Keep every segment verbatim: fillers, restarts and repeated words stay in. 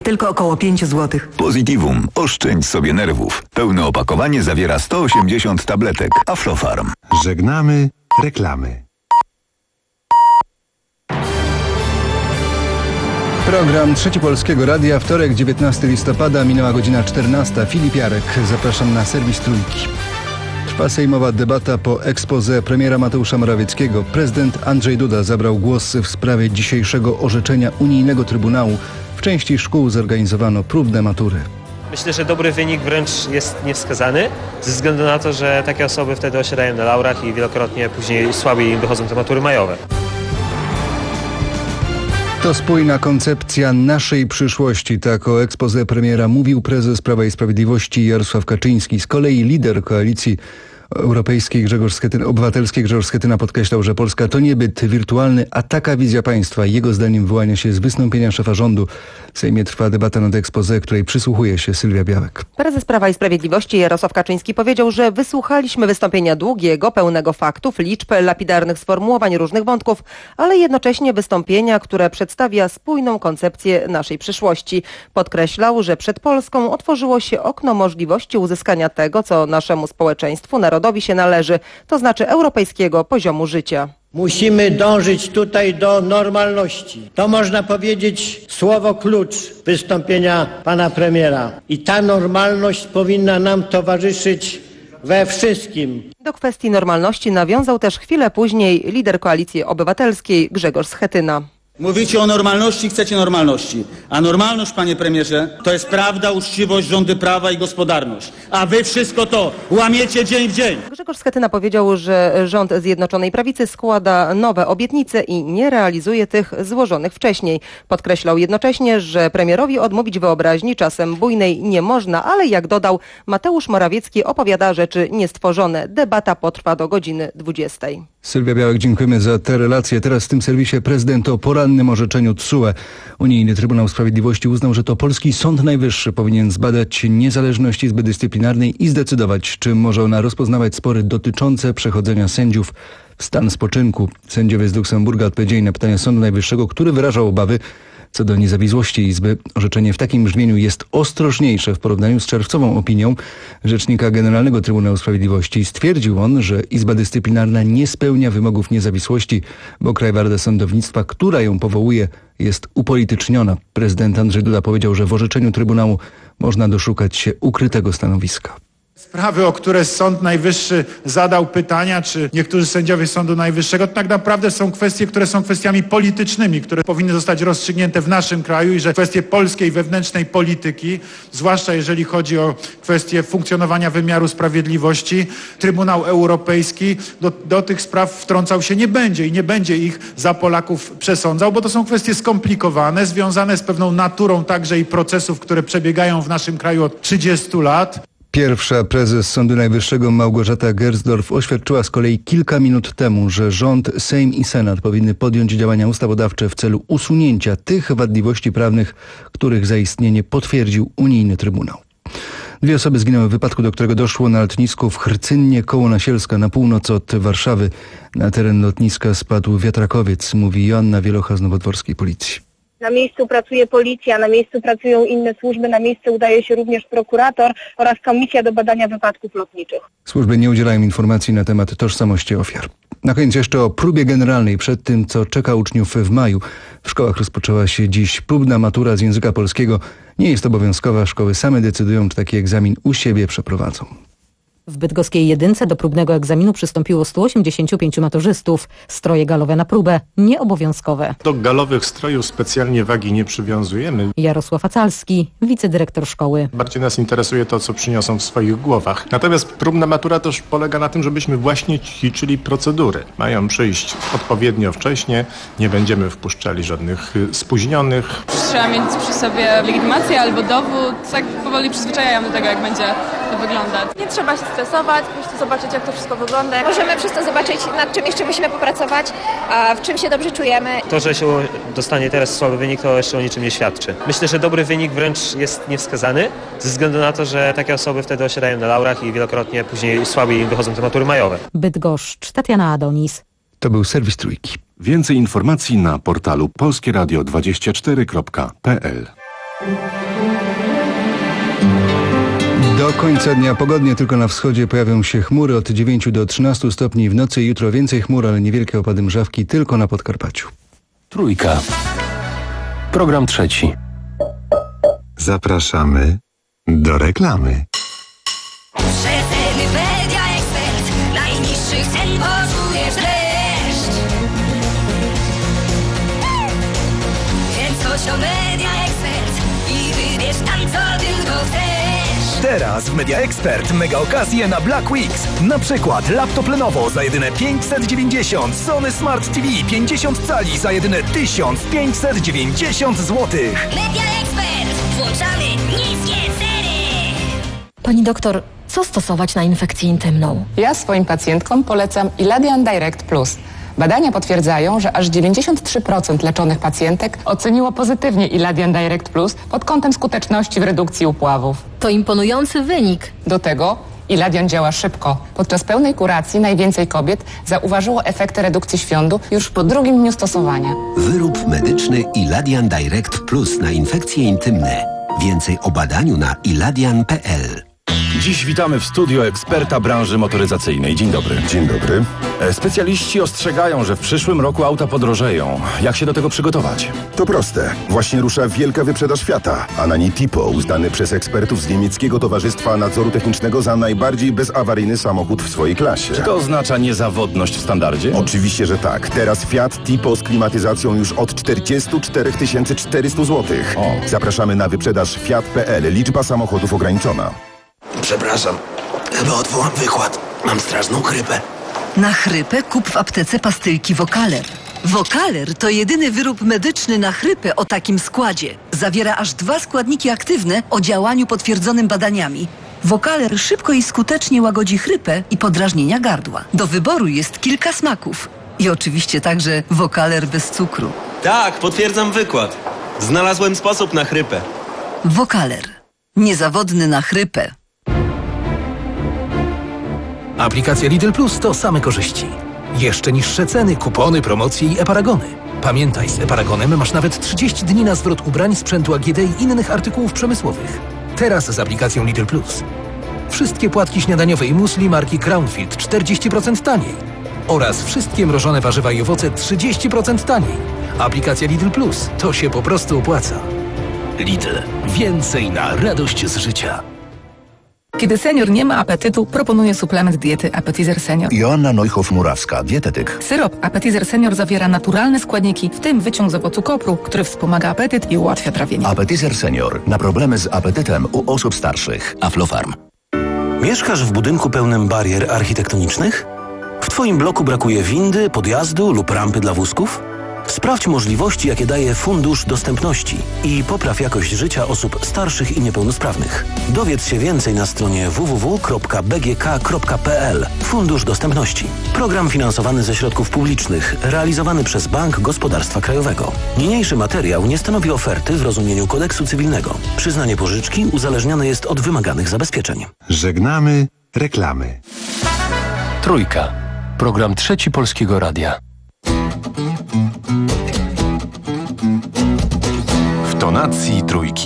Tylko około pięć złotych. Positivum. Oszczędź sobie nerwów. Pełne opakowanie zawiera sto osiemdziesiąt tabletek. Aflofarm. Żegnamy reklamy. Program Trzeci Polskiego Radia, wtorek, dziewiętnastego listopada, minęła godzina czternasta. Filip Jarek, zapraszam na serwis Trójki. Trwa sejmowa debata po exposé premiera Mateusza Morawieckiego. Prezydent Andrzej Duda zabrał głos w sprawie dzisiejszego orzeczenia Unijnego Trybunału. W części szkół zorganizowano próbne matury. Myślę, że dobry wynik wręcz jest niewskazany, ze względu na to, że takie osoby wtedy osiadają na laurach i wielokrotnie później słabiej im wychodzą te matury majowe. To spójna koncepcja naszej przyszłości. Tak o exposé premiera mówił prezes Prawa i Sprawiedliwości Jarosław Kaczyński. Z kolei lider koalicji europejskiej Grzegorz Schetyna, obywatelskiej Grzegorz Schetyna podkreślał, że Polska to nie byt wirtualny, a taka wizja państwa. Jego zdaniem wyłania się z wystąpienia szefa rządu. W Sejmie trwa debata nad exposé, której przysłuchuje się Sylwia Białek. Prezes Prawa i Sprawiedliwości Jarosław Kaczyński powiedział, że wysłuchaliśmy wystąpienia długiego, pełnego faktów, liczb, lapidarnych sformułowań różnych wątków, ale jednocześnie wystąpienia, które przedstawia spójną koncepcję naszej przyszłości. Podkreślał, że przed Polską otworzyło się okno możliwości uzyskania tego, co naszemu społeczeństwu, narodowi się należy, to znaczy europejskiego poziomu życia. Musimy dążyć tutaj do normalności. To można powiedzieć słowo klucz wystąpienia pana premiera. I ta normalność powinna nam towarzyszyć we wszystkim. Do kwestii normalności nawiązał też chwilę później lider Koalicji Obywatelskiej Grzegorz Schetyna. Mówicie o normalności, chcecie normalności. A normalność, panie premierze, to jest prawda, uczciwość, rządy prawa i gospodarność. A wy wszystko to łamiecie dzień w dzień. Grzegorz Schetyna powiedział, że rząd Zjednoczonej Prawicy składa nowe obietnice i nie realizuje tych złożonych wcześniej. Podkreślał jednocześnie, że premierowi odmówić wyobraźni czasem bujnej nie można, ale jak dodał, Mateusz Morawiecki opowiada rzeczy niestworzone. Debata potrwa do godziny dwudziestej. Sylwia Białek, dziękujemy za te relacje. Teraz w tym serwisie prezydent o porannym orzeczeniu T S U E. Unijny Trybunał Sprawiedliwości uznał, że to polski Sąd Najwyższy powinien zbadać niezależność Izby Dyscyplinarnej i zdecydować, czy może ona rozpoznawać spory dotyczące przechodzenia sędziów w stan spoczynku. Sędziowie z Luksemburga odpowiedzieli na pytania Sądu Najwyższego, który wyrażał obawy co do niezawisłości Izby. Orzeczenie w takim brzmieniu jest ostrożniejsze w porównaniu z czerwcową opinią Rzecznika Generalnego Trybunału Sprawiedliwości. Stwierdził on, że Izba Dyscyplinarna nie spełnia wymogów niezawisłości, bo Krajowa Rada Sądownictwa, która ją powołuje, jest upolityczniona. Prezydent Andrzej Duda powiedział, że w orzeczeniu Trybunału można doszukać się ukrytego stanowiska. Sprawy, o które Sąd Najwyższy zadał pytania, czy niektórzy sędziowie Sądu Najwyższego, to tak naprawdę są kwestie, które są kwestiami politycznymi, które powinny zostać rozstrzygnięte w naszym kraju i że kwestie polskiej wewnętrznej polityki, zwłaszcza jeżeli chodzi o kwestie funkcjonowania wymiaru sprawiedliwości, Trybunał Europejski do, do tych spraw wtrącał się nie będzie i nie będzie ich za Polaków przesądzał, bo to są kwestie skomplikowane, związane z pewną naturą także i procesów, które przebiegają w naszym kraju od trzydziestu lat. Pierwsza prezes Sądu Najwyższego Małgorzata Gersdorf oświadczyła z kolei kilka minut temu, że rząd, Sejm i Senat powinny podjąć działania ustawodawcze w celu usunięcia tych wadliwości prawnych, których zaistnienie potwierdził Unijny Trybunał. Dwie osoby zginęły w wypadku, do którego doszło na lotnisku w Hrcynnie koło Nasielska na północ od Warszawy. Na teren lotniska spadł wiatrakowiec, mówi Joanna Wielocha z Nowodworskiej Policji. Na miejscu pracuje policja, na miejscu pracują inne służby, na miejsce udaje się również prokurator oraz komisja do badania wypadków lotniczych. Służby nie udzielają informacji na temat tożsamości ofiar. Na koniec jeszcze o próbie generalnej przed tym, co czeka uczniów w maju. W szkołach rozpoczęła się dziś próbna matura z języka polskiego. Nie jest obowiązkowa, szkoły same decydują, czy taki egzamin u siebie przeprowadzą. W bydgoskiej jedynce do próbnego egzaminu przystąpiło stu osiemdziesięciu pięciu maturzystów. Stroje galowe na próbę, nieobowiązkowe. Do galowych strojów specjalnie wagi nie przywiązujemy. Jarosław Acalski, wicedyrektor szkoły. Bardziej nas interesuje to, co przyniosą w swoich głowach. Natomiast próbna matura też polega na tym, żebyśmy właśnie ćwiczyli procedury. Mają przyjść odpowiednio wcześnie, nie będziemy wpuszczali żadnych spóźnionych. Trzeba mieć przy sobie legitymację albo dowód. Tak powoli przyzwyczajam do tego, jak będzie to wyglądać. Nie trzeba się stresować, po prostu zobaczyć, jak to wszystko wygląda. Możemy przez to zobaczyć, nad czym jeszcze musimy popracować, a w czym się dobrze czujemy. To, że się dostanie teraz słaby wynik, to jeszcze o niczym nie świadczy. Myślę, że dobry wynik wręcz jest niewskazany, ze względu na to, że takie osoby wtedy osiadają na laurach i wielokrotnie później słabiej im wychodzą te matury majowe. Bydgoszcz, Tatiana Adonis. To był serwis Trójki. Więcej informacji na portalu polskieradio dwadzieścia cztery kropka p l. Do końca dnia pogodnie, tylko na wschodzie pojawią się chmury od dziewięciu do trzynastu stopni. W nocy i jutro więcej chmur, ale niewielkie opady mrzawki tylko na Podkarpaciu. Trójka. Program trzeci. Zapraszamy do reklamy. Przeceny Media Expert. Najniższych cen poczujesz dreszcz. Więc chodź do Media Expert i wybierz tam, co tylko chcesz. Teraz w Media Expert mega okazje na Black Weeks. Na przykład laptop Lenovo za jedyne pięćset dziewięćdziesiąt, Sony Smart T V pięćdziesiąt cali za jedyne tysiąc pięćset dziewięćdziesiąt złotych. Media Expert. Włączamy niskie ceny. Pani doktor, co stosować na infekcję intymną? Ja swoim pacjentkom polecam Iladian Direct Plus. Badania potwierdzają, że aż dziewięćdziesiąt trzy procent leczonych pacjentek oceniło pozytywnie Iladian Direct Plus pod kątem skuteczności w redukcji upławów. To imponujący wynik. Do tego Iladian działa szybko. Podczas pełnej kuracji najwięcej kobiet zauważyło efekty redukcji świądu już po drugim dniu stosowania. Wyrób medyczny Iladian Direct Plus na infekcje intymne. Więcej o badaniu na iladian kropka p l. Dziś witamy w studio eksperta branży motoryzacyjnej. Dzień dobry. Dzień dobry. Specjaliści ostrzegają, że w przyszłym roku auta podrożeją. Jak się do tego przygotować? To proste. Właśnie rusza wielka wyprzedaż Fiata, a na niej Tipo, uznany przez ekspertów z niemieckiego Towarzystwa Nadzoru Technicznego za najbardziej bezawaryjny samochód w swojej klasie. Czy to oznacza niezawodność w standardzie? Oczywiście, że tak. Teraz Fiat Tipo z klimatyzacją już od czterdzieści cztery tysiące czterysta złotych. O. Zapraszamy na wyprzedaż fiat kropka p l. Liczba samochodów ograniczona. Przepraszam, chyba odwołam wykład. Mam straszną chrypę. Na chrypę kup w aptece pastylki Vocaler. Vocaler to jedyny wyrób medyczny na chrypę o takim składzie. Zawiera aż dwa składniki aktywne o działaniu potwierdzonym badaniami. Vocaler szybko i skutecznie łagodzi chrypę i podrażnienia gardła. Do wyboru jest kilka smaków. I oczywiście także Vocaler bez cukru. Tak, potwierdzam wykład. Znalazłem sposób na chrypę. Vocaler. Niezawodny na chrypę. Aplikacja Lidl Plus to same korzyści. Jeszcze niższe ceny, kupony, promocje i e-paragony. Pamiętaj, z e-paragonem masz nawet trzydzieści dni na zwrot ubrań, sprzętu A G D i innych artykułów przemysłowych. Teraz z aplikacją Lidl Plus. Wszystkie płatki śniadaniowe i musli marki Crownfield czterdzieści procent taniej. Oraz wszystkie mrożone warzywa i owoce trzydzieści procent taniej. Aplikacja Lidl Plus to się po prostu opłaca. Lidl. Więcej na radość z życia. Kiedy senior nie ma apetytu, proponuję suplement diety Appetizer Senior. Joanna Neuchow-Murawska, dietetyk. Syrop Appetizer Senior zawiera naturalne składniki, w tym wyciąg z owocu kopru, który wspomaga apetyt i ułatwia trawienie. Appetizer Senior. Na problemy z apetytem u osób starszych. Aflofarm. Mieszkasz w budynku pełnym barier architektonicznych? W Twoim bloku brakuje windy, podjazdu lub rampy dla wózków? Sprawdź możliwości, jakie daje Fundusz Dostępności i popraw jakość życia osób starszych i niepełnosprawnych. Dowiedz się więcej na stronie w w w kropka b g k kropka p l. Fundusz Dostępności. Program finansowany ze środków publicznych, realizowany przez Bank Gospodarstwa Krajowego. Niniejszy materiał nie stanowi oferty w rozumieniu kodeksu cywilnego. Przyznanie pożyczki uzależnione jest od wymaganych zabezpieczeń. Żegnamy reklamy. Trójka. Program trzeci Polskiego Radia. W tonacji trójki.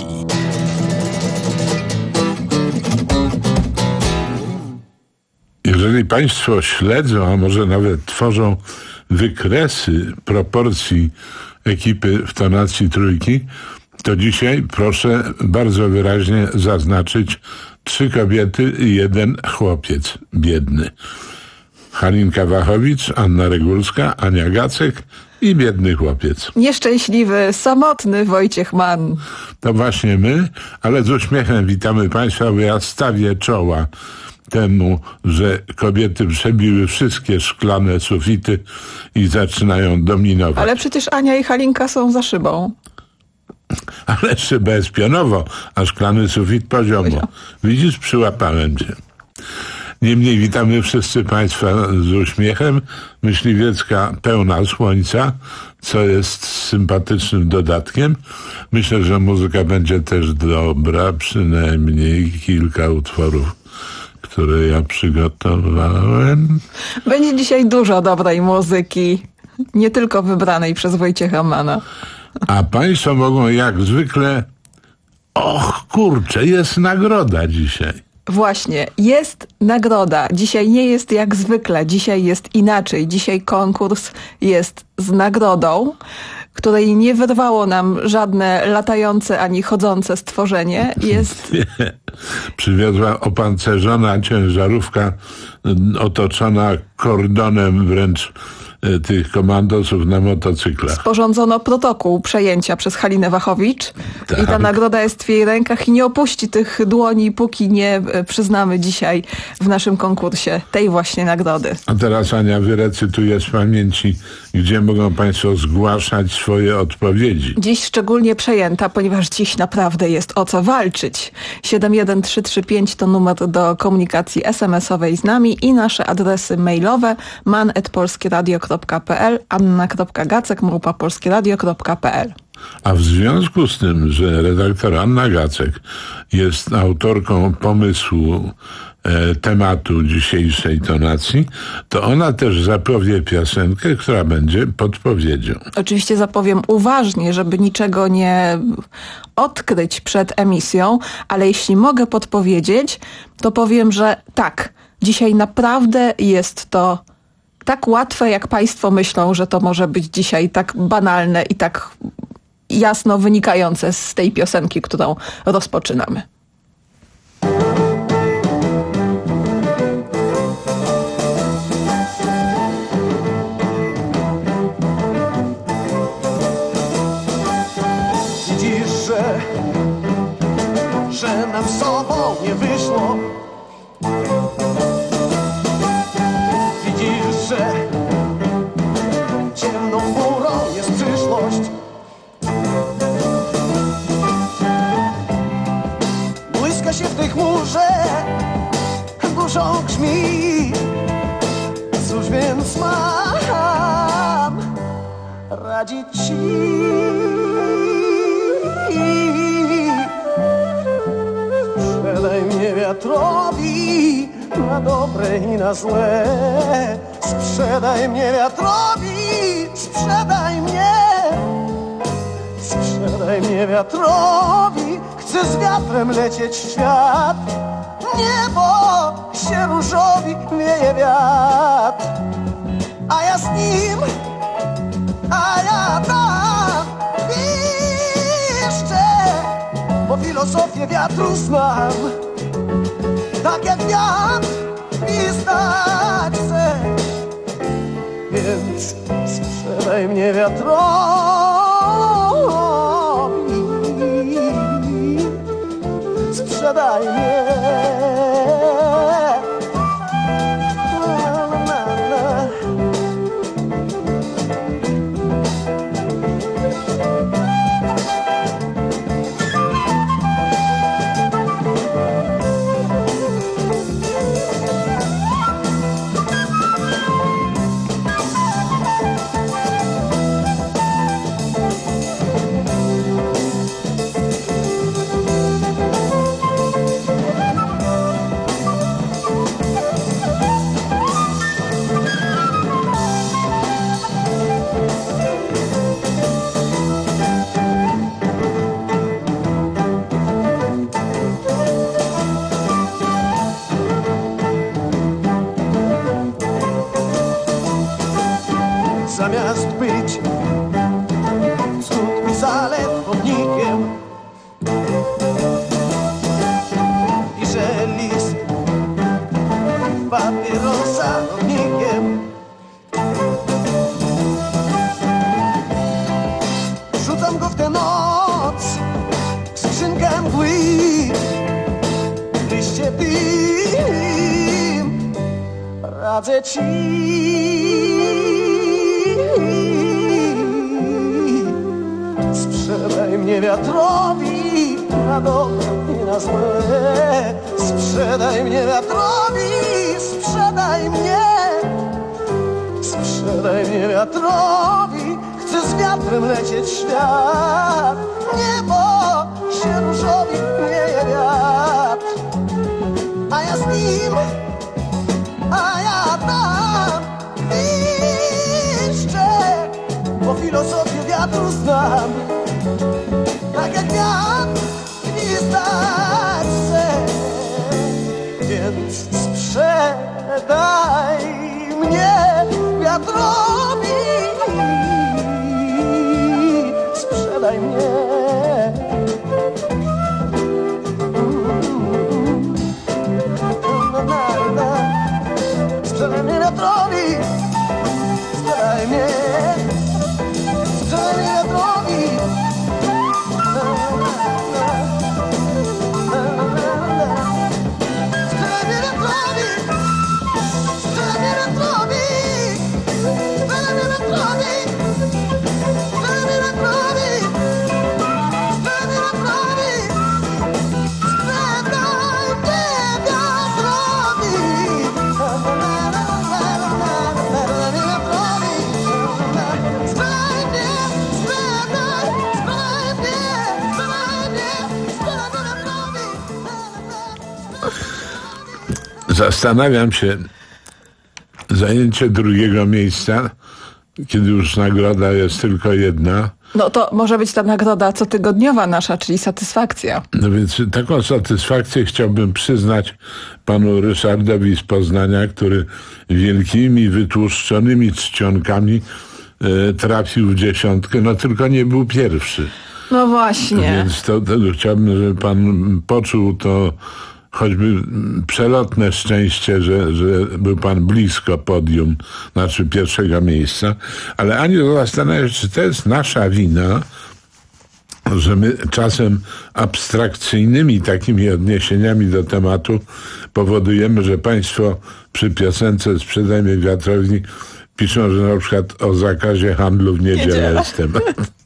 Jeżeli Państwo śledzą, a może nawet tworzą wykresy proporcji ekipy w tonacji trójki, to dzisiaj proszę bardzo wyraźnie zaznaczyć trzy kobiety i jeden chłopiec biedny. Halinka Wachowicz, Anna Regulska, Ania Gacek i biedny chłopiec. Nieszczęśliwy, samotny Wojciech Mann. To właśnie my, ale z uśmiechem witamy Państwa, bo ja stawię czoła temu, że kobiety przebiły wszystkie szklane sufity i zaczynają dominować. Ale przecież Ania i Halinka są za szybą. Ale szybę jest pionowo, a szklany sufit poziomo. Widzisz, przyłapałem cię. Niemniej witamy wszyscy Państwa z uśmiechem. Myśliwiecka pełna słońca, co jest sympatycznym dodatkiem. Myślę, że muzyka będzie też dobra, przynajmniej kilka utworów, które ja przygotowałem. Będzie dzisiaj dużo dobrej muzyki, nie tylko wybranej przez Wojciecha Manna. A Państwo mogą jak zwykle Och, kurczę, jest nagroda dzisiaj. Właśnie, jest nagroda. Dzisiaj nie jest jak zwykle, dzisiaj jest inaczej. Dzisiaj konkurs jest z nagrodą, której nie wyrwało nam żadne latające ani chodzące stworzenie. Jest... Nie. Przywiozła opancerzona ciężarówka otoczona kordonem wręcz tych komandosów na motocyklach. Sporządzono protokół przejęcia przez Halinę Wachowicz tak. I ta nagroda jest w jej rękach i nie opuści tych dłoni, póki nie przyznamy dzisiaj w naszym konkursie tej właśnie nagrody. A teraz, Ania, wyrecytuję z pamięci, gdzie mogą Państwo zgłaszać swoje odpowiedzi. Dziś szczególnie przejęta, ponieważ dziś naprawdę jest o co walczyć. siedem jeden trzy trzy pięć to numer do komunikacji es em es owej z nami i nasze adresy mailowe man at polskieradio kropka p l, anna kropka gacek małpa polskieradio kropka p l. A w związku z tym, że redaktor Anna Gacek jest autorką pomysłu e, tematu dzisiejszej tonacji, to ona też zapowie piosenkę, która będzie podpowiedzią. Oczywiście zapowiem uważnie, żeby niczego nie odkryć przed emisją, ale jeśli mogę podpowiedzieć, to powiem, że tak, dzisiaj naprawdę jest to tak łatwe, jak Państwo myślą, że to może być dzisiaj tak banalne i tak jasno wynikające z tej piosenki, którą rozpoczynamy. Widzisz, że, że nam z sobą nie wyszło. Widzisz, że ciemną chmurą jest przyszłość. Błyska się w tej chmurze, burzą grzmi. Cóż więc mam radzić ci? Sprzedaj mnie wiatrowi na dobre i na złe. Sprzedaj mnie wiatrowi, sprzedaj mnie. Sprzedaj mnie wiatrowi, chcę z wiatrem lecieć w świat. Niebo się różowi wieje wiatr, a ja z nim, a ja tam piszczę, bo filozofię wiatru znam. Tak jak wiatr gwizdać chcę, więc sprzedaj mnie wiatrowi. Sprzedaj mnie. Na, na, na. Zamiast być cud i zalet pomnikiem i że list papierosa rodnikiem, rzucam go w tę noc w skrzynkę mgły, w liście tym radzę ci. Sprzedaj mnie wiatrowi na dobre i na złe. Sprzedaj mnie wiatrowi, sprzedaj mnie. Sprzedaj mnie wiatrowi, chcę z wiatrem lecieć w świat. Niebo się różowi wieje wiatr, a ja z nim, a ja tam piszczę, bo filozofię wiatru znam. Tak jak wiatr Sprzedaj mnie wiatrowi, sprzedaj mnie. Sprzedaj mnie wiatrowi, sprzedaj mnie, sprzedaj mnie wiatrowi. Zastanawiam się, zajęcie drugiego miejsca, kiedy już nagroda jest tylko jedna. No to może być ta nagroda cotygodniowa nasza, czyli satysfakcja. No więc taką satysfakcję chciałbym przyznać panu Ryszardowi z Poznania, który wielkimi, wytłuszczonymi czcionkami e, trafił w dziesiątkę, no tylko nie był pierwszy. No właśnie. Więc to, to chciałbym, żeby pan poczuł to choćby przelotne szczęście, że, że był pan blisko podium, znaczy pierwszego miejsca, ale ani zastanawiam się, czy to jest nasza wina, że my czasem abstrakcyjnymi takimi odniesieniami do tematu powodujemy, że państwo przy piosence Sprzedajmy wiatrowi piszą, że na przykład o zakazie handlu w niedzielę Niedziela. jest temat.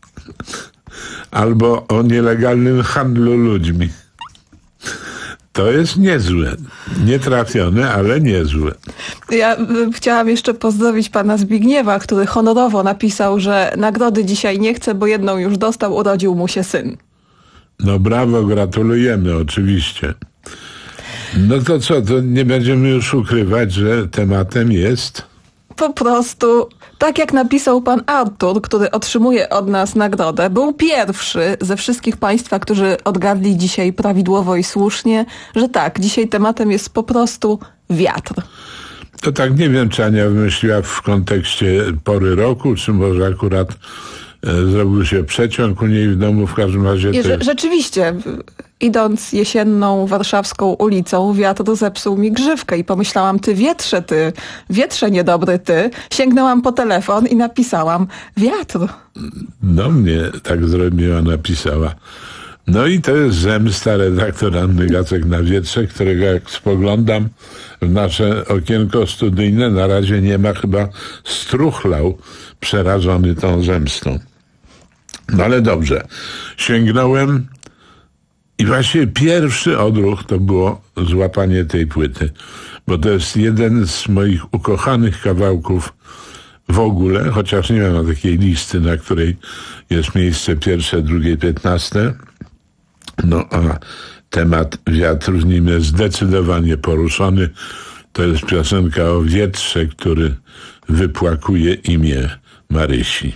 Albo o nielegalnym handlu ludźmi. To jest niezłe. Nietrafione, ale niezłe. Ja y, chciałam jeszcze pozdrowić pana Zbigniewa, który honorowo napisał, że nagrody dzisiaj nie chce, bo jedną już dostał, urodził mu się syn. No brawo, gratulujemy oczywiście. No to co, to nie będziemy już ukrywać, że tematem jest... Po prostu, tak jak napisał pan Artur, który otrzymuje od nas nagrodę, był pierwszy ze wszystkich państwa, którzy odgadli dzisiaj prawidłowo i słusznie, że tak, dzisiaj tematem jest po prostu wiatr. To tak nie wiem, czy Ania wymyśliła w kontekście pory roku, czy może akurat e, zrobił się przeciąg u niej w domu, w każdym razie... I to... że, rzeczywiście, idąc jesienną warszawską ulicą, wiatr zepsuł mi grzywkę i pomyślałam, ty wietrze, ty, wietrze niedobry ty. Sięgnęłam po telefon i napisałam wiatr. No mnie tak zrobiła, napisała. No i to jest zemsta redaktora Anny Gacek na wietrze, którego jak spoglądam w nasze okienko studyjne, na razie nie ma, chyba struchlał przerażony tą zemstą. No ale dobrze, sięgnąłem i właśnie pierwszy odruch to było złapanie tej płyty, bo to jest jeden z moich ukochanych kawałków w ogóle, chociaż nie mam takiej listy, na której jest miejsce pierwsze, drugie, piętnaste. No a temat wiatru w nim jest zdecydowanie poruszony. To jest piosenka o wietrze, który wypłakuje imię Marysi.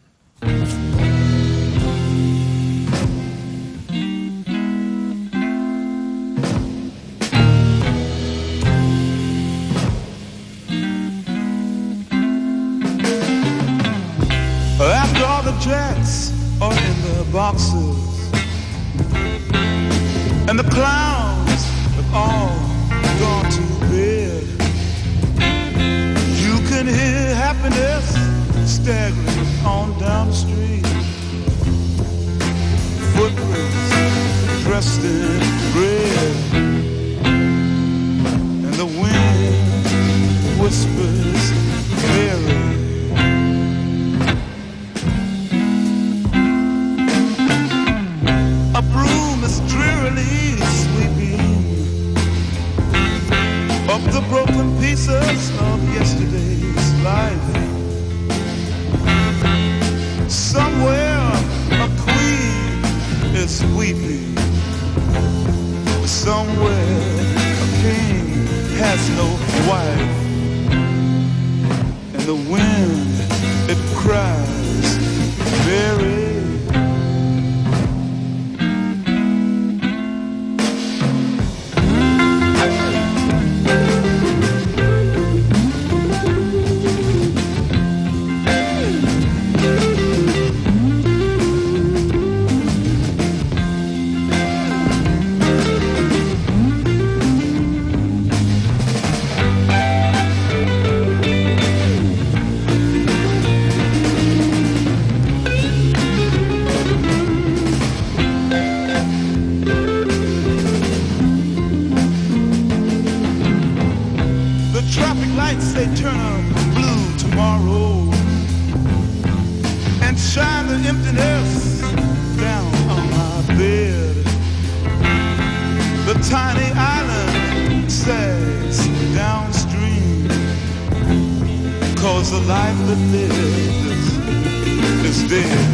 After all the jets are in the boxes and the clowns have all gone to bed, you can hear happiness staggering on down the street. Footprints dressed in red, and the wind whispers Mary. A broom is drearily sweeping up the broken pieces of yesterday's life. Somewhere a queen is weeping. Somewhere a king has no wife. And the wind, it cries very. streets they turn blue tomorrow and shine the emptiness down on my bed. The tiny island sags downstream, 'cause the life that lives is dead.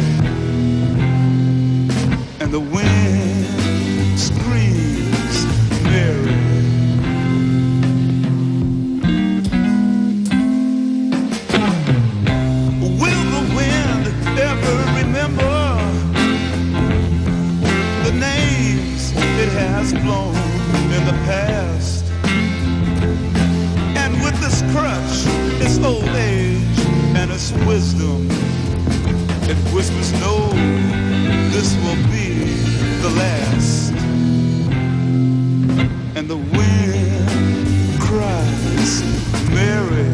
And the wind screams Mary. Will the wind ever remember the names it has blown in the past? And with this crutch, its old age and its wisdom, it whispers no, this will be the last. And the wind cries Mary.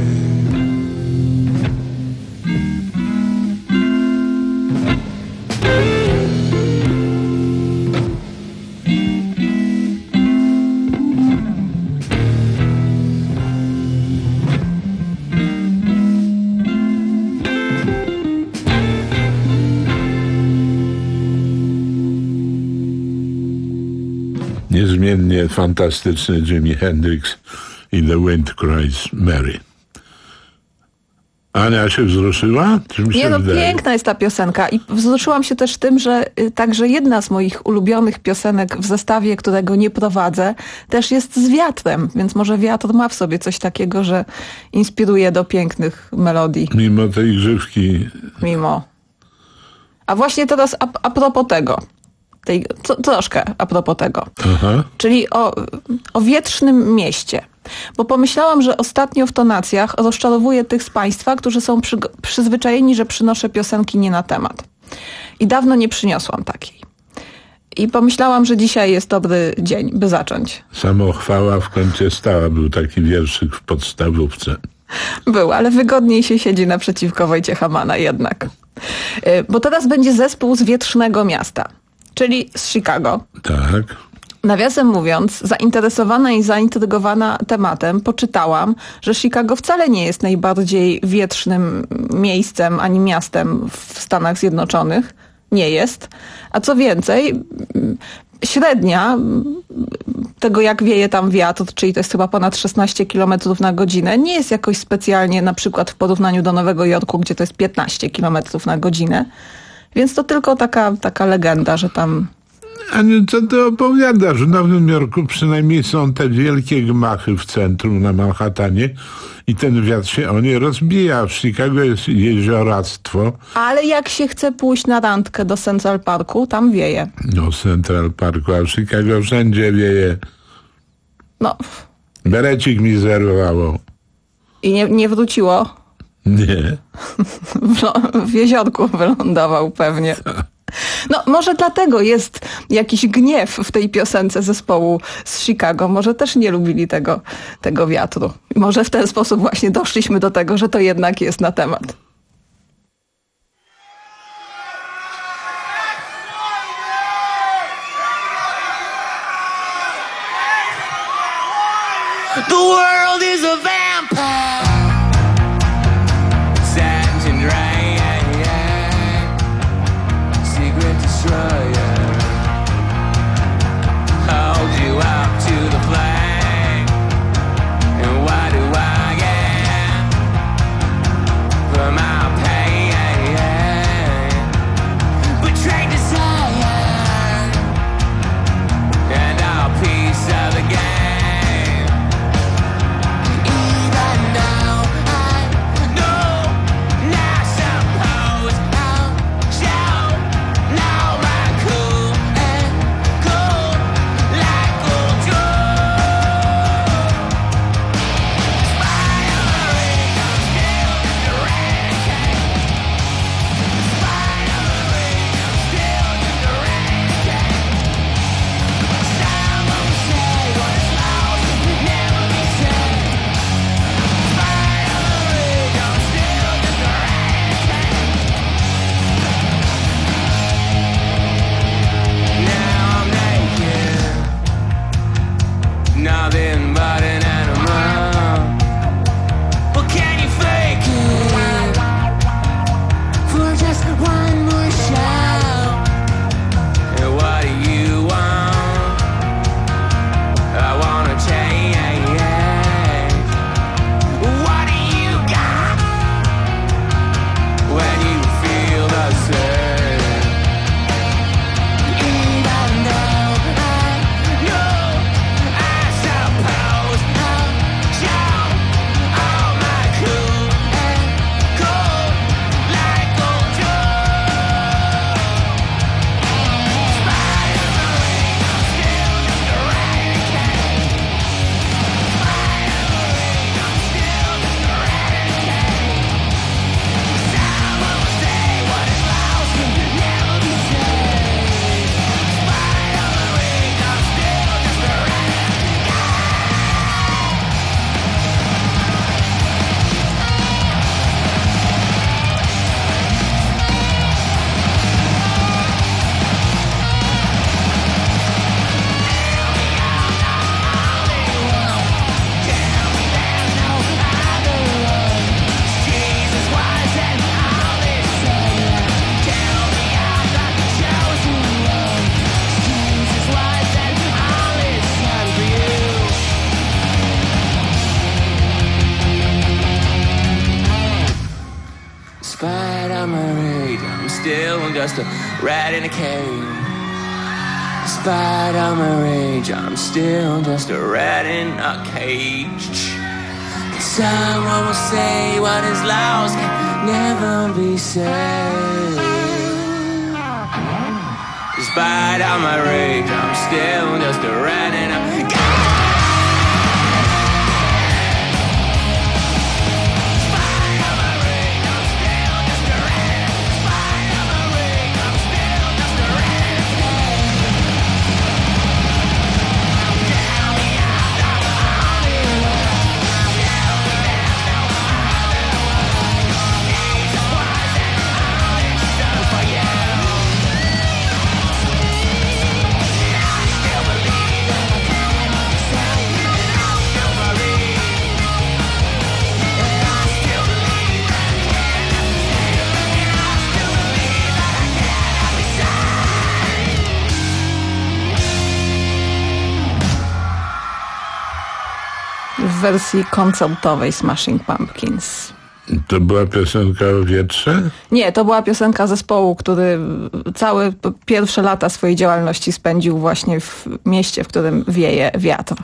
Niezmiennie fantastyczny Jimi Hendrix i The Wind Cries Mary. Ania się wzruszyła? Czy mi się Nie no, wydaje? piękna jest ta piosenka i wzruszyłam się też tym, że y, także jedna z moich ulubionych piosenek w zestawie, którego nie prowadzę, też jest z wiatrem, więc może wiatr ma w sobie coś takiego, że inspiruje do pięknych melodii. Mimo tej grzywki. Mimo. A właśnie teraz a, a propos tego, tej, to, troszkę a propos tego, Aha. czyli o, o wietrznym mieście. Bo pomyślałam, że ostatnio w tonacjach rozczarowuję tych z Państwa, którzy są przy, przyzwyczajeni, że przynoszę piosenki nie na temat. I dawno nie przyniosłam takiej. I pomyślałam, że dzisiaj jest dobry dzień, by zacząć. Samochwała w kącie stała. Był taki wierszyk w podstawówce. Był, ale wygodniej się siedzi naprzeciwko Wojciecha Mana jednak. Bo teraz będzie zespół z wietrznego miasta, czyli z Chicago. Tak. Nawiasem mówiąc, zainteresowana i zaintrygowana tematem, poczytałam, że Chicago wcale nie jest najbardziej wietrznym miejscem ani miastem w Stanach Zjednoczonych. Nie jest. A co więcej, średnia tego, jak wieje tam wiatr, czyli to jest chyba ponad szesnaście kilometrów na godzinę, nie jest jakoś specjalnie, na przykład w porównaniu do Nowego Jorku, gdzie to jest piętnaście kilometrów na godzinę. Więc to tylko taka, taka legenda, że tam... Aniu, co ty opowiadasz? W Nowym Jorku przynajmniej są te wielkie gmachy w centrum na Manhattanie i ten wiatr się o nie rozbija. W Chicago jest jezioractwo. Ale jak się chce pójść na randkę do Central Parku, tam wieje. No, Central Parku, a w Chicago wszędzie wieje. No. Berecik mi zerwało. I nie, nie wróciło? Nie. w, w jeziorku wylądował pewnie. No może dlatego jest jakiś gniew w tej piosence zespołu z Chicago. Może też nie lubili tego, tego wiatru. Może w ten sposób właśnie doszliśmy do tego, że to jednak jest na temat. The world is a vampire. Sands and rain, secret destroyer. Hold you up to the flame. And what do I get for my pain? Betrayed desire and our piece of the game. Even just a rat in a cage. Despite all my rage, I'm still just a rat in a cage. Someone will say what is lost can never be saved. Despite all my rage, I'm still just a rat in a cage. W wersji koncertowej Smashing Pumpkins. To była piosenka o wietrze? Nie, to była piosenka zespołu, który całe pierwsze lata swojej działalności spędził właśnie w mieście, w którym wieje wiatr.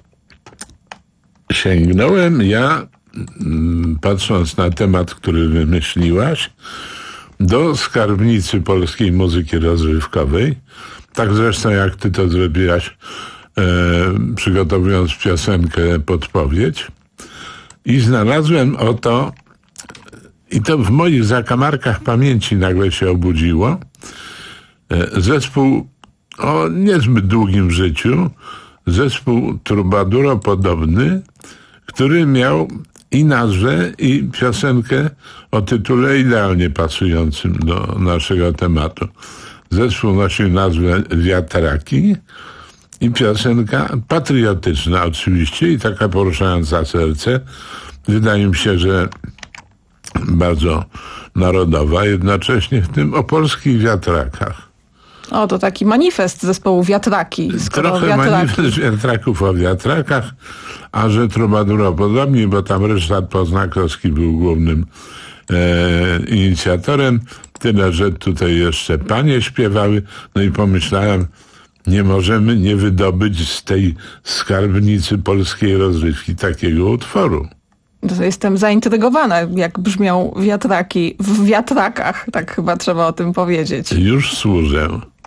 Sięgnąłem ja, patrząc na temat, który wymyśliłaś, do skarbnicy polskiej muzyki rozrywkowej. Tak zresztą jak ty to zrobiłaś, e, przygotowując piosenkę podpowiedź. I znalazłem oto, i to w moich zakamarkach pamięci nagle się obudziło, e, zespół o niezbyt długim życiu, zespół trubaduropodobny, który miał i nazwę, i piosenkę o tytule idealnie pasującym do naszego tematu. Zespół nosił nazwę Wiatraki i piosenka patriotyczna oczywiście i taka poruszająca serce. Wydaje mi się, że bardzo narodowa, jednocześnie w tym o polskich wiatrakach. O, to taki manifest zespołu Wiatraki. Trochę wiatraki. manifest wiatraków o wiatrakach, a że trubaduropodobni, bo tam Ryszard Poznakowski był głównym e, inicjatorem. Tyle, że tutaj jeszcze panie śpiewały. No i pomyślałem, nie możemy nie wydobyć z tej skarbnicy polskiej rozrywki takiego utworu. Jestem zaintrygowana, jak brzmią wiatraki w wiatrakach. Tak chyba trzeba o tym powiedzieć. Już służę.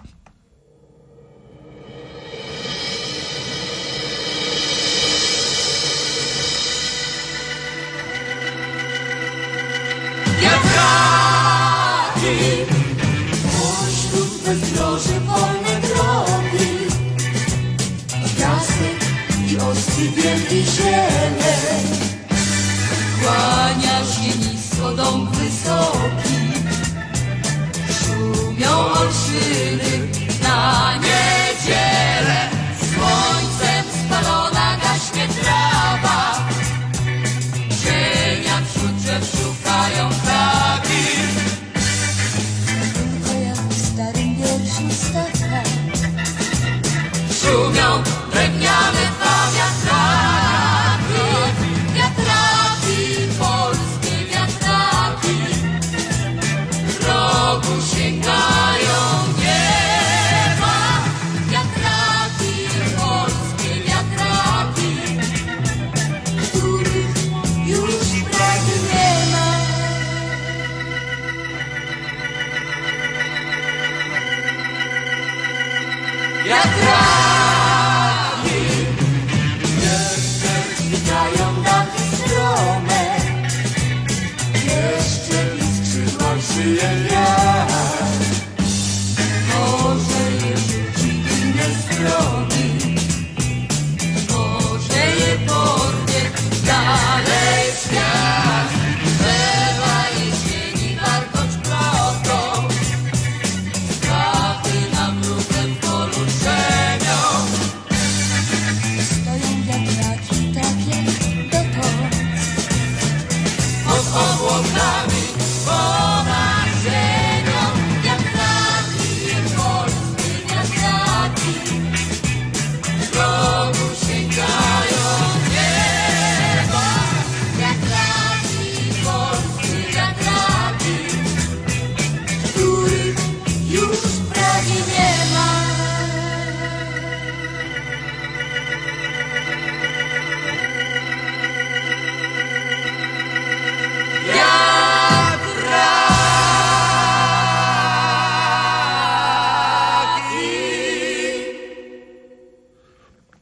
Pośród bedroży wolne drogi, piasek i ostry wielki zieleń. Kłania się nisko dom wysoki, szumią olszyny na niedzielę. Słońcem spalona gaśnie trawa, ziemia wśród drzew szukają flagi. Szumią drewniane dwa wiatraki, wiatraki, polskie wiatraki, w rogu sięgają nieba.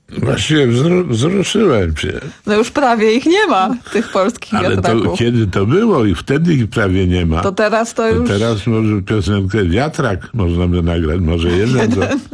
Właściwie wzru- wzruszyłem się. No już prawie ich nie ma, tych polskich Ale wiatraków. to kiedy to było i wtedy ich prawie nie ma. To teraz to już... To teraz może piosenkę Wiatrak można by nagrać, może jeden. jeden. To...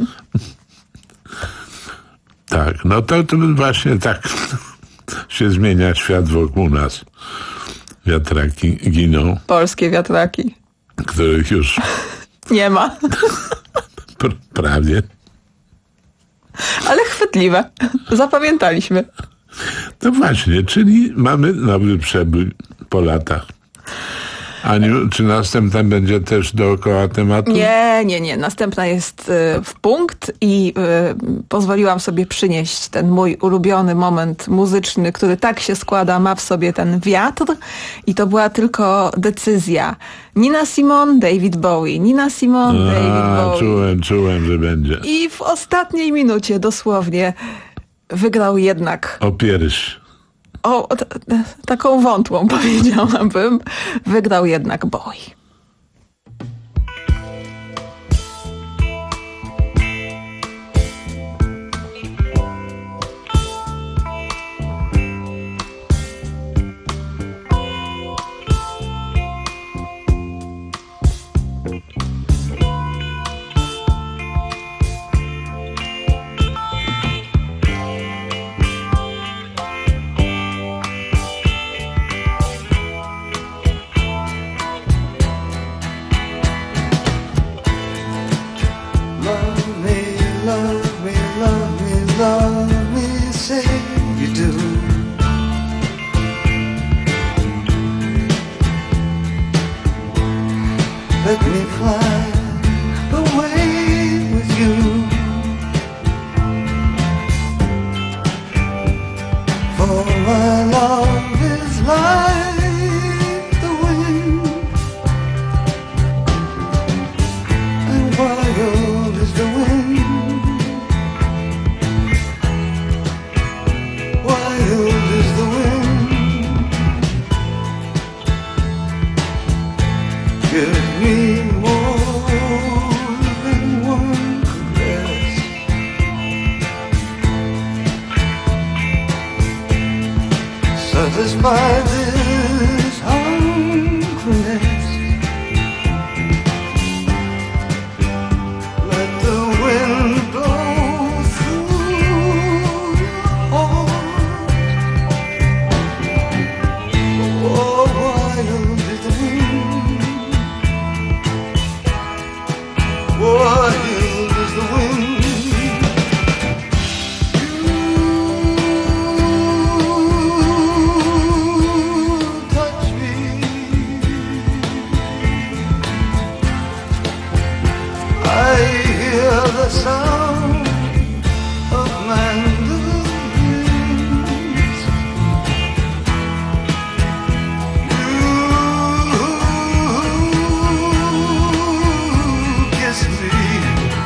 Tak, no to, to właśnie tak się zmienia świat wokół nas. Wiatraki giną. Polskie wiatraki. Których już... nie ma. Pr- prawie. Ale chwytliwe. Zapamiętaliśmy. No właśnie, czyli mamy nowy przebój po latach. Aniu, czy następna będzie też dookoła tematu? Nie, nie, nie. Następna jest y, w punkt i y, pozwoliłam sobie przynieść ten mój ulubiony moment muzyczny, który tak się składa, ma w sobie ten wiatr i to była tylko decyzja. Nina Simone, David Bowie. Nina Simone, A, David Bowie. Czułem, czułem, że będzie. I w ostatniej minucie dosłownie wygrał jednak... O pierś. O, t- t- taką wątłą powiedziałabym. Wygrał jednak Bowie. Let me fly away with you. For my love is like the wind, and wild is the wind. Wild is the wind. Give me more than one caress. Satisfy this hungriness. Let the wind blow through your heart. Oh, wild is the wind. Wild is the wind. You touch me. I hear the sound of mandolins. You kiss me.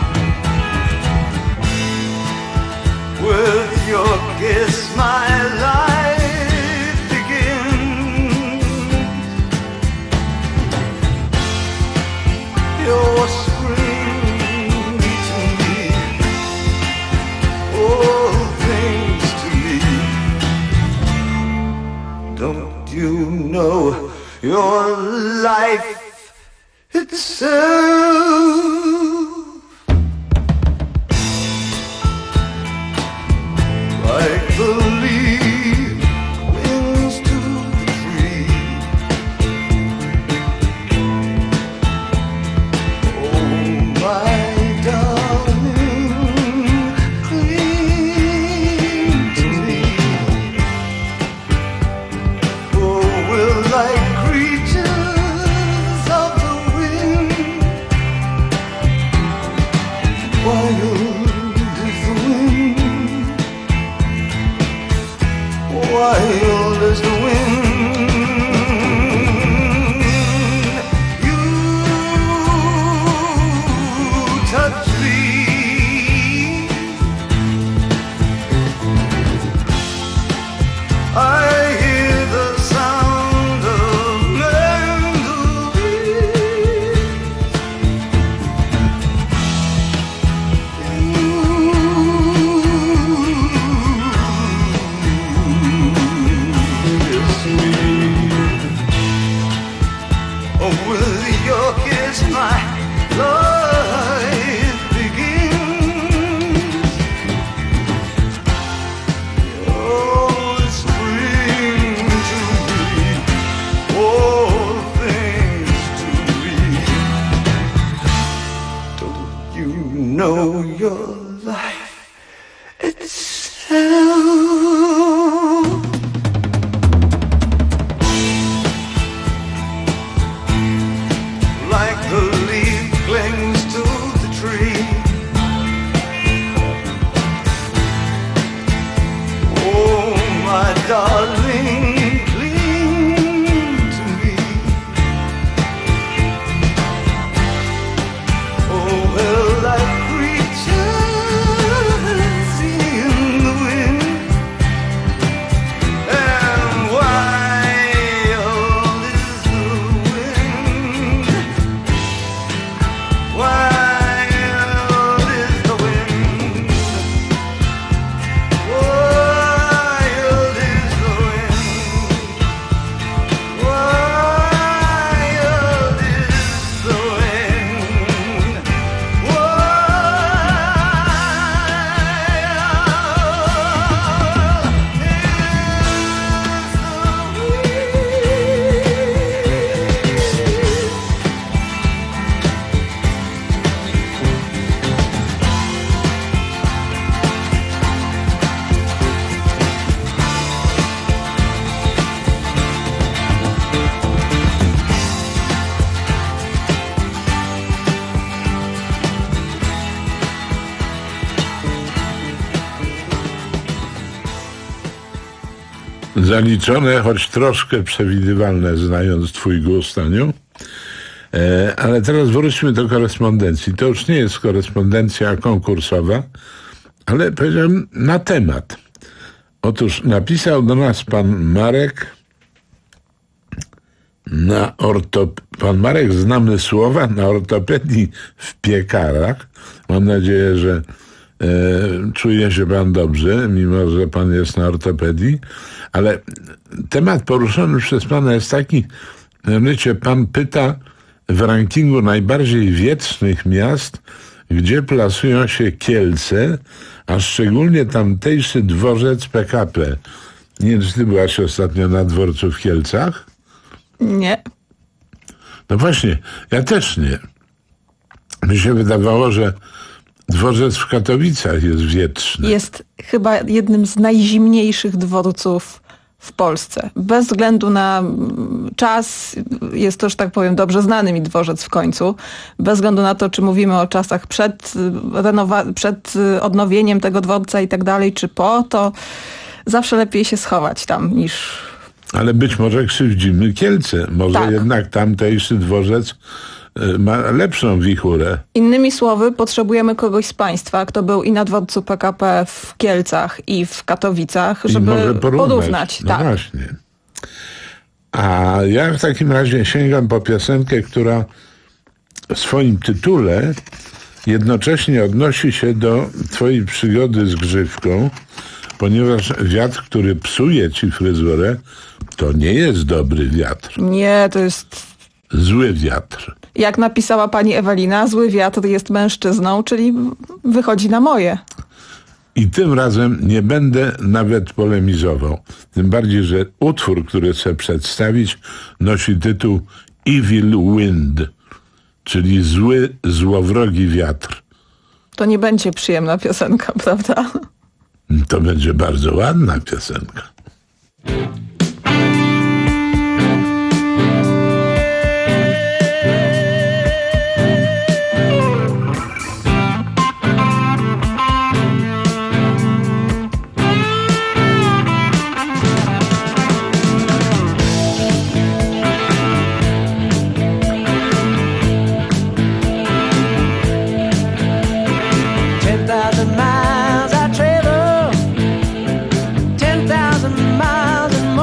With your kiss my life begins. Your spring to me, all things to me. Don't you know your life itself? Like the leaf clings to the tree. Oh, my darling, cling to me. For we're like creatures of the wind, Like the leaf clings to the tree. Oh, my darling, cling to me. Oh, well, like creatures in the wind, and wild is the wind. Wild is the wind. Wild is the wind. Wild is the wind. Zaliczone, choć troszkę przewidywalne, znając twój gust, Aniu. E, ale teraz wróćmy do korespondencji. To już nie jest korespondencja konkursowa, ale powiedziałem na temat. Otóż napisał do nas pan Marek, na ortop... pan Marek z Namysłowa, na ortopedii w Piekarach. Mam nadzieję, że e, czuje się pan dobrze, mimo że pan jest na ortopedii. Ale temat poruszony przez pana jest taki, mianowicie pan pyta w rankingu najbardziej wietrznych miast, gdzie plasują się Kielce, a szczególnie tamtejszy dworzec P K P. Nie wiem, czy ty byłaś ostatnio na dworcu w Kielcach? Nie. No właśnie, ja też nie. Mi się wydawało, że dworzec w Katowicach jest wietrzny. Jest chyba jednym z najzimniejszych dworców w Polsce. Bez względu na czas, jest to, że tak powiem, dobrze znany mi dworzec w końcu. Bez względu na to, czy mówimy o czasach przed, renowa- przed odnowieniem tego dworca i tak dalej, czy po, to zawsze lepiej się schować tam niż... Ale być może krzywdzimy Kielce. Może Tak. jednak tamtejszy dworzec ma lepszą wichurę. Innymi słowy, potrzebujemy kogoś z państwa, kto był i na dworcu P K P w Kielcach i w Katowicach, I żeby może porównać. porównać. No tak. właśnie. A ja w takim razie sięgam po piosenkę, która w swoim tytule jednocześnie odnosi się do twojej przygody z grzywką, ponieważ wiatr, który psuje ci fryzurę, to nie jest dobry wiatr. Nie, to jest... Zły wiatr. Jak napisała pani Ewelina, zły wiatr jest mężczyzną, czyli wychodzi na moje. I tym razem nie będę nawet polemizował. Tym bardziej, że utwór, który chcę przedstawić, nosi tytuł Evil Wind, czyli zły, złowrogi wiatr. To nie będzie przyjemna piosenka, prawda? To będzie bardzo ładna piosenka. ten thousand miles I travel, ten thousand miles and more.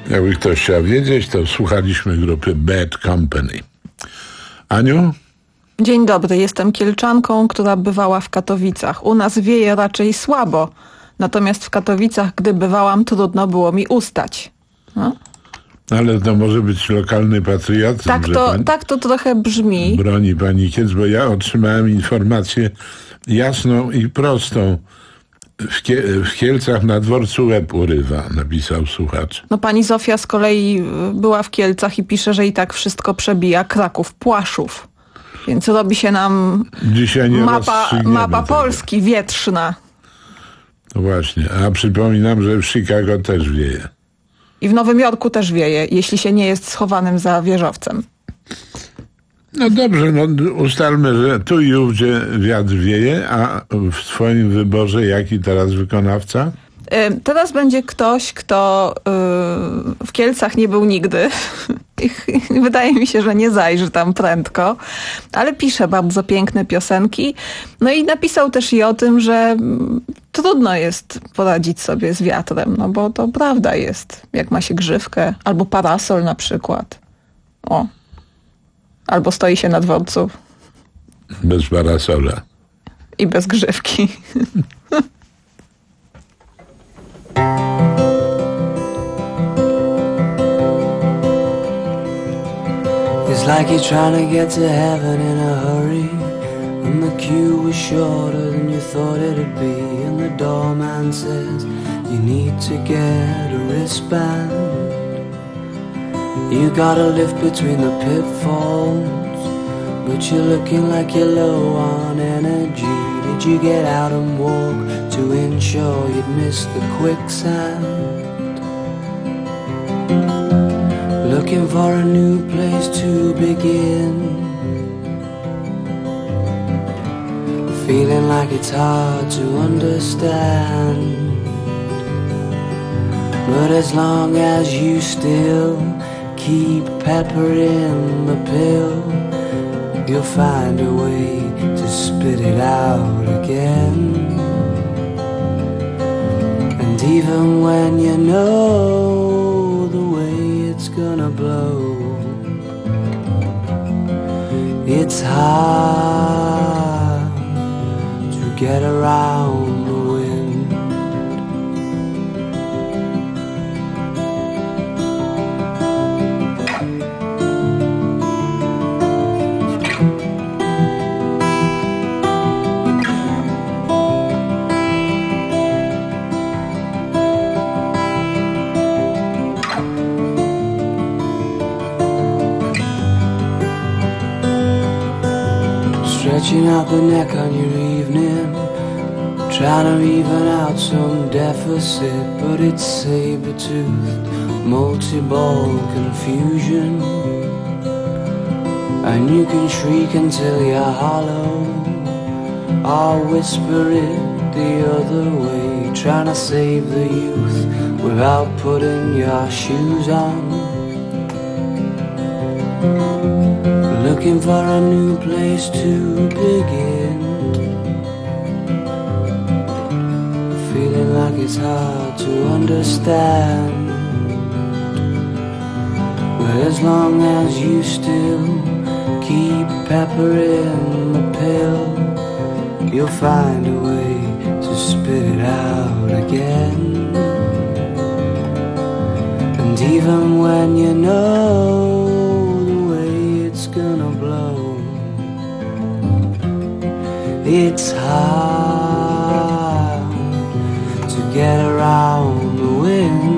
Jakby ktoś chciał wiedzieć, to słuchaliśmy grupy Bad Company. Aniu? Dzień dobry, jestem Kielczanką, która bywała w Katowicach. U nas wieje raczej słabo, natomiast w Katowicach, gdy bywałam, trudno było mi ustać. No? Ale to może być lokalny patriotyzm. Tak to, pani, tak to trochę brzmi. Broni pani Kiec, bo ja otrzymałem informację jasną i prostą. W, Kie w Kielcach na dworcu łeb urywa, napisał słuchacz. No pani Zofia z kolei była w Kielcach i pisze, że i tak wszystko przebija Kraków, Płaszów. Więc robi się nam Dzisiaj nie mapa, mapa Polski wietrzna. No właśnie, a przypominam, że w Chicago też wieje. I w Nowym Jorku też wieje, jeśli się nie jest schowanym za wieżowcem. No dobrze, no ustalmy, że tu i ówdzie wiatr wieje, a w twoim wyborze jaki teraz wykonawca? Yy, teraz będzie ktoś, kto yy, w Kielcach nie był nigdy. I wydaje mi się, że nie zajrzy tam prędko, ale pisze bardzo piękne piosenki. No i napisał też i o tym, że trudno jest poradzić sobie z wiatrem, no bo to prawda jest, jak ma się grzywkę, albo parasol na przykład. O. Albo stoi się na dworcu. Bez parasola. I bez grzywki. It's like you're trying to get to heaven in a hurry, and the queue was shorter than you thought it'd be, and the doorman says you need to get a wristband. You got a lift between the pitfalls, but you're looking like you're low on energy. Did you get out and walk to ensure you'd miss the quicksand? Looking for a new place to begin, feeling like it's hard to understand, but as long as you still keep peppering the pill, you'll find a way to spit it out again. And even when you know the way it's gonna blow, it's hard to get around the wind. Stretching out the neck on your evening, trying to even out some deficit, but it's saber-toothed, multi-ball confusion. And you can shriek until you're hollow, or whisper it the other way, trying to save the youth without putting your shoes on. Looking for a new place to begin, feeling like it's hard to understand, but as long as you still keep peppering the pill, you'll find a way to spit it out again. And even when you know gonna blow, it's hard to get around the wind.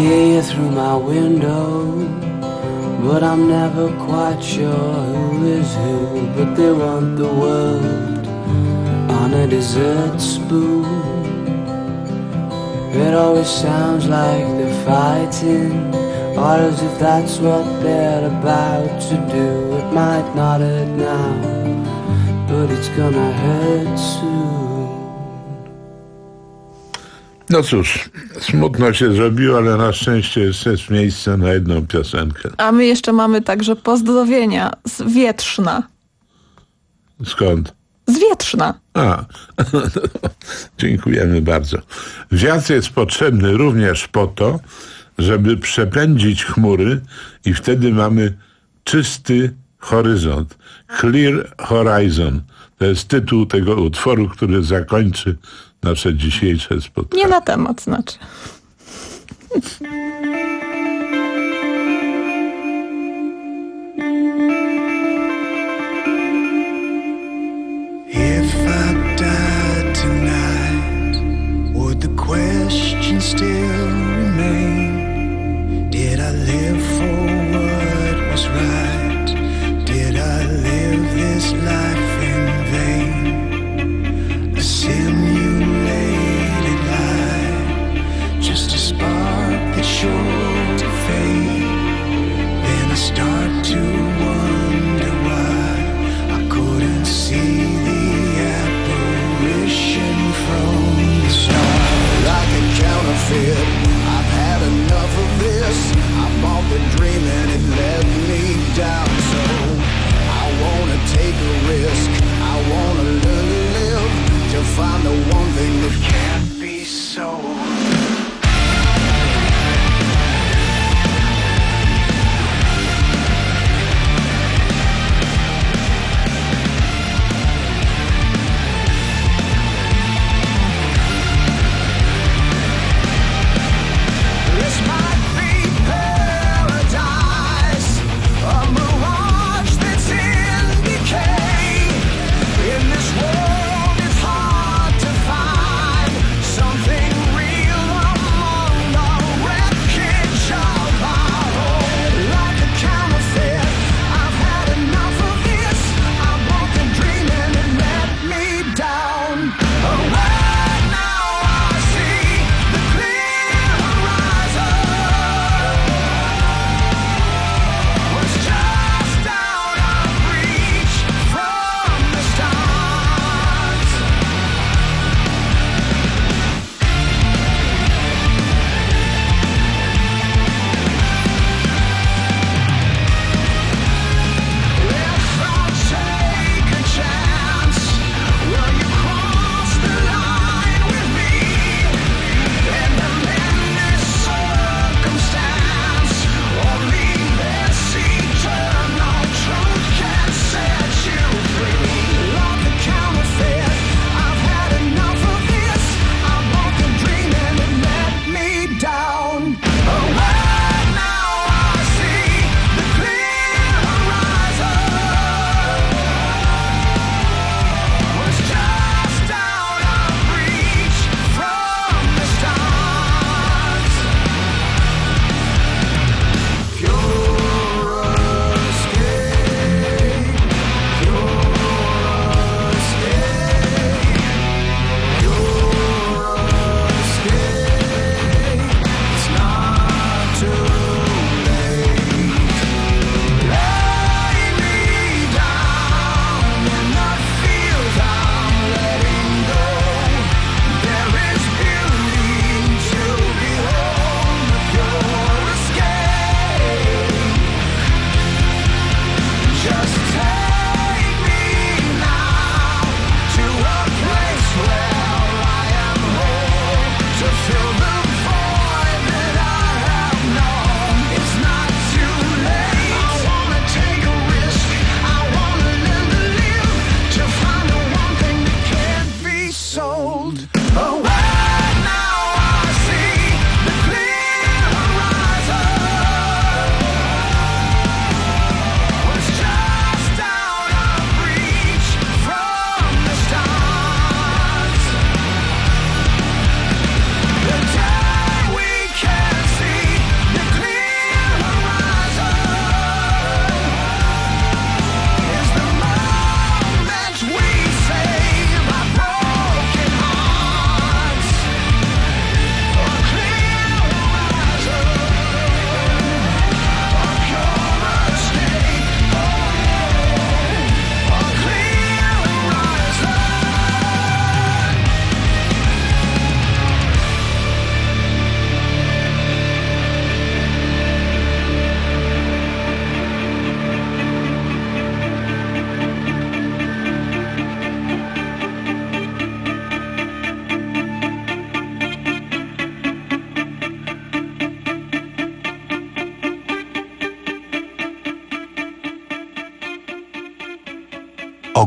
hear you through my window, but I'm never quite sure who is who. But they want the world on a dessert spoon. It always sounds like they're fighting, or as if that's what they're about to do. It might not hurt now, but it's gonna hurt soon. No cóż, smutno się zrobiło, ale na szczęście jest, jest miejsce na jedną piosenkę. A my jeszcze mamy także pozdrowienia z Wietrzna. Skąd? Z Wietrzna. A, dziękujemy bardzo. Wiatr jest potrzebny również po to, żeby przepędzić chmury i wtedy mamy czysty horyzont. Clear Horizon. To jest tytuł tego utworu, który zakończy nasze dzisiejsze spotkanie. Nie na temat, znaczy. If I died tonight, would the question still remain? Did I live for what was right? Did I live this life in vain? A simulated lie, just a spark that showed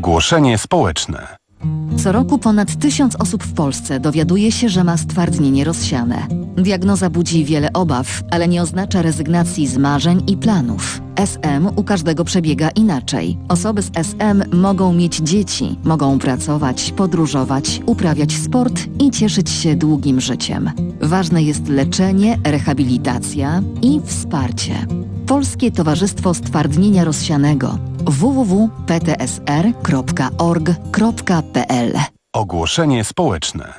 Ogłoszenie społeczne. Co roku ponad tysiąc osób w Polsce dowiaduje się, że ma stwardnienie rozsiane. Diagnoza budzi wiele obaw, ale nie oznacza rezygnacji z marzeń i planów. S M u każdego przebiega inaczej. Osoby z S M mogą mieć dzieci, mogą pracować, podróżować, uprawiać sport i cieszyć się długim życiem. Ważne jest leczenie, rehabilitacja i wsparcie. Polskie Towarzystwo Stwardnienia Rozsianego w w w kropka p t s r kropka org kropka p l. Ogłoszenie społeczne.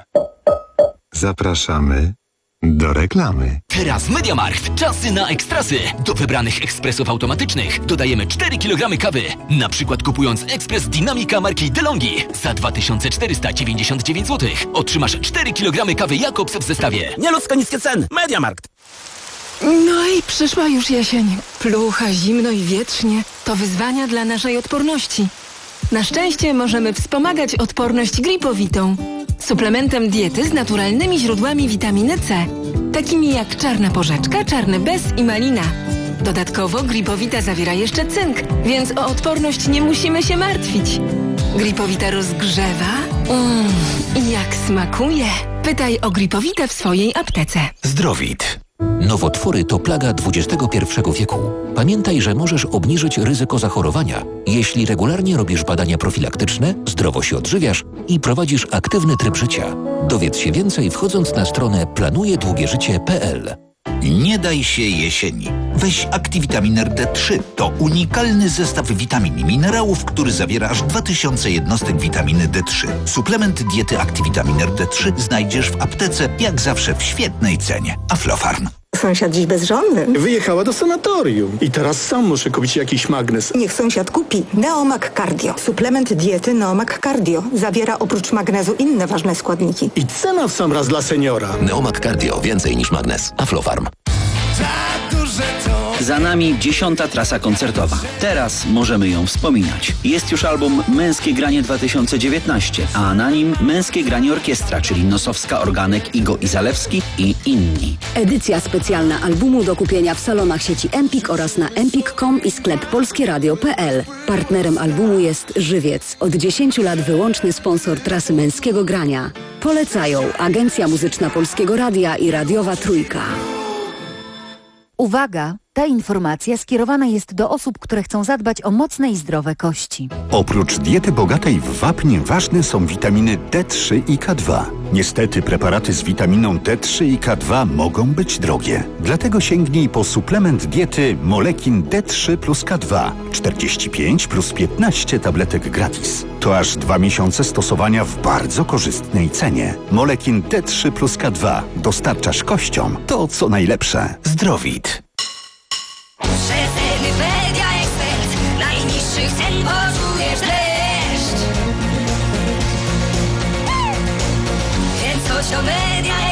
Zapraszamy do reklamy. Teraz MediaMarkt. Czasy na ekstrasy. Do wybranych ekspresów automatycznych dodajemy cztery kilogramy kawy. Na przykład kupując ekspres Dynamika marki DeLonghi za dwa tysiące czterysta dziewięćdziesiąt dziewięć złotych otrzymasz cztery kilogramy kawy Jakobs w zestawie. Nieludzko niskie ceny. MediaMarkt. No i przyszła już jesień. Plucha, zimno i wietrznie. To wyzwania dla naszej odporności. Na szczęście możemy wspomagać odporność gripowitą. Suplementem diety z naturalnymi źródłami witaminy C. Takimi jak czarna porzeczka, czarny bez i malina. Dodatkowo gripowita zawiera jeszcze cynk, więc o odporność nie musimy się martwić. Gripowita rozgrzewa. Mmm, i jak smakuje. Pytaj o gripowitę w swojej aptece. Zdrowit. Nowotwory to plaga dwudziestego pierwszego wieku. Pamiętaj, że możesz obniżyć ryzyko zachorowania, jeśli regularnie robisz badania profilaktyczne, zdrowo się odżywiasz i prowadzisz aktywny tryb życia. Dowiedz się więcej wchodząc na stronę planuje długie życie kropka p l. Nie daj się jesieni. Weź Activitamin D trzy. To unikalny zestaw witamin i minerałów, który zawiera aż dwa tysiące jednostek witaminy D trzy. Suplement diety Activitamin D trzy znajdziesz w aptece, jak zawsze w świetnej cenie. Aflofarm. Sąsiad dziś bezżonny. Wyjechała do sanatorium i teraz sam muszę kupić jakiś magnes. Niech sąsiad kupi Neomag Cardio. Suplement diety Neomag Cardio. Zawiera oprócz magnezu inne ważne składniki. I cena w sam raz dla seniora. Neomag Cardio. Więcej niż magnes. Aflofarm. Za nami dziesiąta trasa koncertowa. Teraz możemy ją wspominać. Jest już album Męskie Granie dwa tysiące dziewiętnaście, a na nim Męskie Granie Orkiestra, czyli Nosowska, Organek, Igo i Zalewski i inni. Edycja specjalna albumu do kupienia w salonach sieci Empik oraz na empik kropka com i sklep polskieradio kropka p l. Partnerem albumu jest Żywiec. Od dziesięciu lat wyłączny sponsor trasy Męskiego Grania. Polecają Agencja Muzyczna Polskiego Radia i Radiowa Trójka. Uwaga! Ta informacja skierowana jest do osób, które chcą zadbać o mocne i zdrowe kości. Oprócz diety bogatej w wapń ważne są witaminy D trzy i K dwa. Niestety preparaty z witaminą D trzy i K dwa mogą być drogie. Dlatego sięgnij po suplement diety Molekin D trzy plus K dwa. czterdzieści pięć plus piętnaście tabletek gratis. To aż dwa miesiące stosowania w bardzo korzystnej cenie. Molekin D trzy plus K dwa. Dostarczasz kościom to, co najlepsze. Zdrowit. Przeceny Media Expert. Najniższych cen poczujesz dreszcz. Więc social media